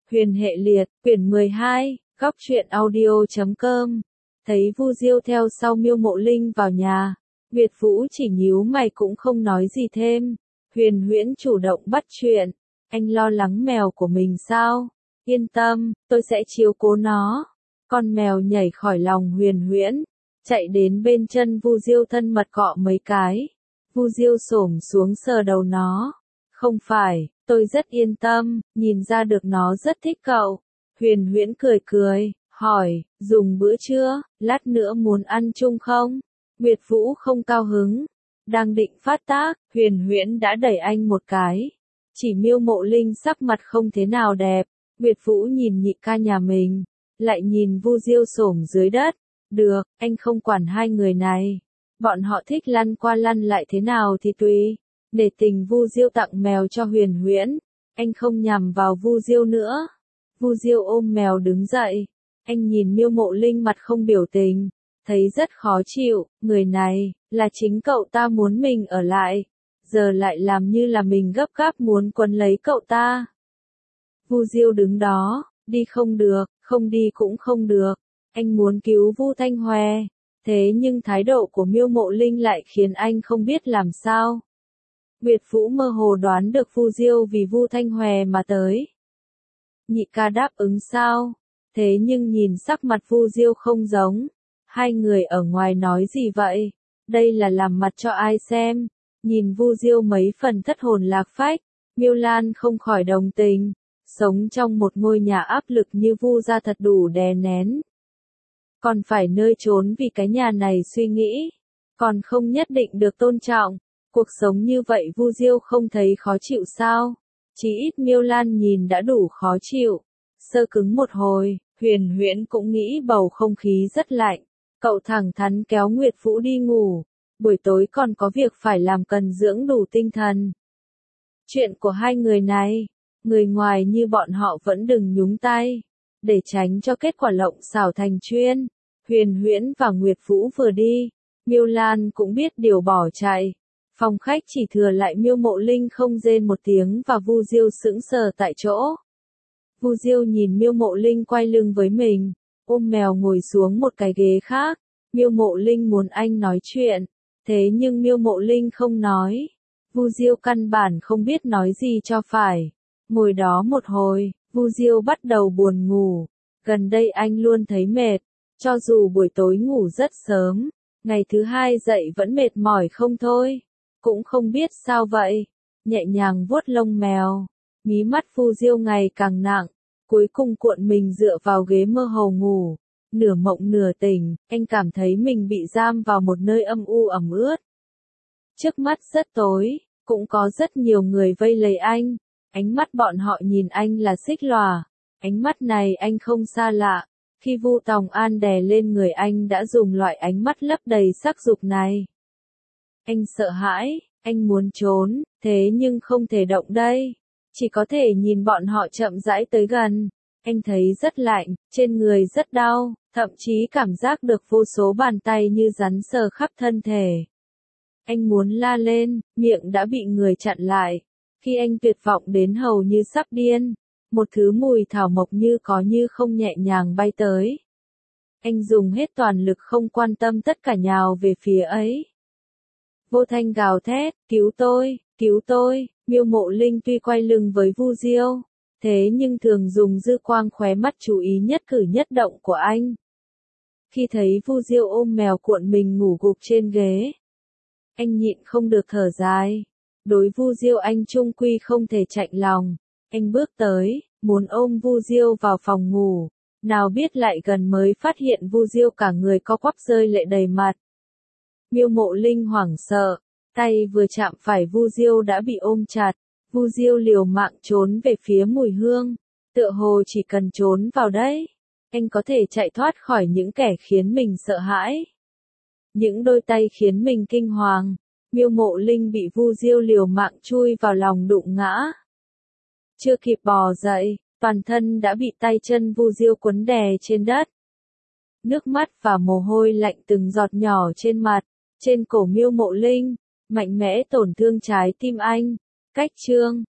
Huyền hệ liệt, quyển 12, góc truyện audio.com. Thấy Vu Diêu theo sau Miêu Mộ Linh vào nhà, Nguyệt Vũ chỉ nhíu mày cũng không nói gì thêm. Huyền Huyễn chủ động bắt chuyện, anh lo lắng mèo của mình sao? Yên tâm, tôi sẽ chiếu cố nó. Con mèo nhảy khỏi lòng Huyền Huyễn, chạy đến bên chân Vu Diêu thân mật cọ mấy cái. Vu Diêu xổm xuống sờ đầu nó. Không phải, tôi rất yên tâm, nhìn ra được nó rất thích cậu. Huyền Huyễn cười cười, hỏi, dùng bữa chưa, lát nữa muốn ăn chung không? Nguyệt Vũ không cao hứng, đang định phát tác, Huyền Huyễn đã đẩy anh một cái. Chỉ Miêu Mộ Linh sắc mặt không thế nào đẹp, Nguyệt Vũ nhìn nhị ca nhà mình, lại nhìn Vu Diêu xổm dưới đất. Được, anh không quản hai người này. Bọn họ thích lăn qua lăn lại thế nào thì tùy. Để tình Vu Diêu tặng mèo cho Huyền Huyễn, anh không nhằm vào Vu Diêu nữa. Vu Diêu ôm mèo đứng dậy, anh nhìn Miêu Mộ Linh mặt không biểu tình, thấy rất khó chịu, người này, là chính cậu ta muốn mình ở lại, giờ lại làm như là mình gấp gáp muốn quấn lấy cậu ta. Vu Diêu đứng đó, đi không được, không đi cũng không được, anh muốn cứu Vu Thanh Hòe, thế nhưng thái độ của Miêu Mộ Linh lại khiến anh không biết làm sao. Nguyệt Vũ mơ hồ đoán được Vu Diêu vì Vu Thanh Hòe mà tới. Nhị ca đáp ứng sao? Thế nhưng nhìn sắc mặt Vu Diêu không giống. Hai người ở ngoài nói gì vậy? Đây là làm mặt cho ai xem? Nhìn Vu Diêu mấy phần thất hồn lạc phách, Miêu Lan không khỏi đồng tình. Sống trong một ngôi nhà áp lực như Vu gia thật đủ đè nén. Còn phải nơi trốn vì cái nhà này suy nghĩ. Còn không nhất định được tôn trọng. Cuộc sống như vậy Vu Diêu không thấy khó chịu sao? Chỉ ít Miêu Lan nhìn đã đủ khó chịu. Sơ cứng một hồi, Huyền Huyễn cũng nghĩ bầu không khí rất lạnh. Cậu thẳng thắn kéo Nguyệt Vũ đi ngủ. Buổi tối còn có việc phải làm cần dưỡng đủ tinh thần. Chuyện của hai người này, người ngoài như bọn họ vẫn đừng nhúng tay. Để tránh cho kết quả lộng xảo thành chuyên. Huyền Huyễn và Nguyệt Vũ vừa đi, Miêu Lan cũng biết điều bỏ chạy. Phòng khách chỉ thừa lại Miêu Mộ Linh không rên một tiếng và Vu Diêu sững sờ tại chỗ. Vu Diêu nhìn Miêu Mộ Linh quay lưng với mình, ôm mèo ngồi xuống một cái ghế khác. Miêu Mộ Linh muốn anh nói chuyện, thế nhưng Miêu Mộ Linh không nói. Vu Diêu căn bản không biết nói gì cho phải. Ngồi đó một hồi, Vu Diêu bắt đầu buồn ngủ. Gần đây anh luôn thấy mệt, cho dù buổi tối ngủ rất sớm, ngày thứ hai dậy vẫn mệt mỏi không thôi. Cũng không biết sao vậy, nhẹ nhàng vuốt lông mèo, mí mắt Vu Diêu ngày càng nặng, cuối cùng cuộn mình dựa vào ghế mơ hồ ngủ, nửa mộng nửa tỉnh, anh cảm thấy mình bị giam vào một nơi âm u ẩm ướt. Trước mắt rất tối, cũng có rất nhiều người vây lấy anh, ánh mắt bọn họ nhìn anh là xích lòa, ánh mắt này anh không xa lạ, khi Vu Tòng An đè lên người anh đã dùng loại ánh mắt lấp đầy sắc dục này. Anh sợ hãi, anh muốn trốn, thế nhưng không thể động đây. Chỉ có thể nhìn bọn họ chậm rãi tới gần. Anh thấy rất lạnh, trên người rất đau, thậm chí cảm giác được vô số bàn tay như rắn sờ khắp thân thể. Anh muốn la lên, miệng đã bị người chặn lại. Khi anh tuyệt vọng đến hầu như sắp điên, một thứ mùi thảo mộc như có như không nhẹ nhàng bay tới. Anh dùng hết toàn lực không quan tâm tất cả nhào về phía ấy. Vô Thanh gào thét, cứu tôi, Miêu Mộ Linh tuy quay lưng với Vu Diêu, thế nhưng thường dùng dư quang khóe mắt chú ý nhất cử nhất động của anh. Khi thấy Vu Diêu ôm mèo cuộn mình ngủ gục trên ghế, anh nhịn không được thở dài. Đối Vu Diêu anh chung quy không thể chạnh lòng, anh bước tới, muốn ôm Vu Diêu vào phòng ngủ, nào biết lại gần mới phát hiện Vu Diêu cả người co quắp rơi lệ đầy mặt. Miêu Mộ Linh hoảng sợ, tay vừa chạm phải Vu Diêu đã bị ôm chặt, Vu Diêu liều mạng trốn về phía mùi hương, tựa hồ chỉ cần trốn vào đấy, anh có thể chạy thoát khỏi những kẻ khiến mình sợ hãi. Những đôi tay khiến mình kinh hoàng, Miêu Mộ Linh bị Vu Diêu liều mạng chui vào lòng đụng ngã. Chưa kịp bò dậy, toàn thân đã bị tay chân Vu Diêu quấn đè trên đất. Nước mắt và mồ hôi lạnh từng giọt nhỏ trên mặt, trên cổ Miêu Mộ Linh, mạnh mẽ tổn thương trái tim anh. Cách chương